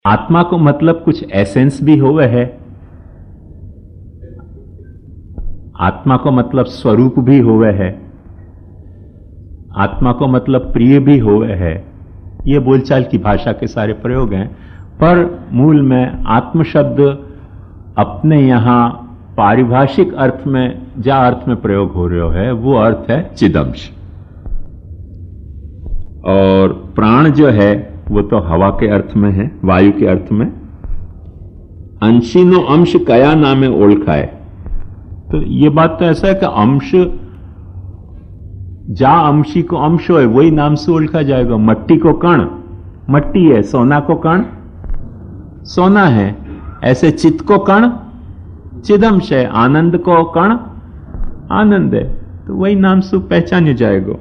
आत्मा को मतलब कुछ एसेंस भी होवे है, आत्मा को मतलब स्वरूप भी होवे है, आत्मा को मतलब प्रिय भी होवे है। ये बोलचाल की भाषा के सारे प्रयोग हैं, पर मूल में आत्म शब्द अपने यहां पारिभाषिक अर्थ में जा अर्थ में प्रयोग हो रहा है वो अर्थ है चिदंश। और प्राण जो है वो तो हवा के अर्थ में है, वायु के अर्थ में। अंशीनो अंश कया नामे ओळखाय, तो ये बात तो ऐसा है कि अंश जा अंशी को अंश हो वही नाम से ओळखा जाएगा। मट्टी को कण मट्टी है, सोना को कण सोना है, ऐसे चित्त को कण चिदंश है, आनंद को कण आनंद है, तो वही नाम से पहचाने जाएगा।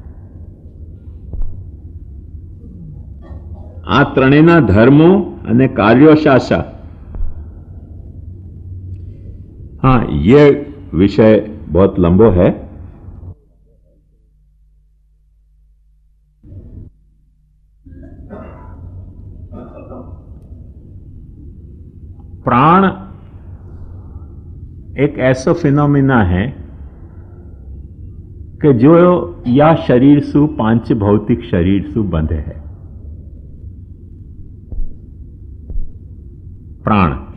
आ त्रणेना धर्मो अने कार्यो शासा। हां, यह विषय बहुत लंबो है। प्राण एक ऐसा फिनोमिना है कि जो या शरीर सु पांच भौतिक शरीर सु बंधे है। प्राण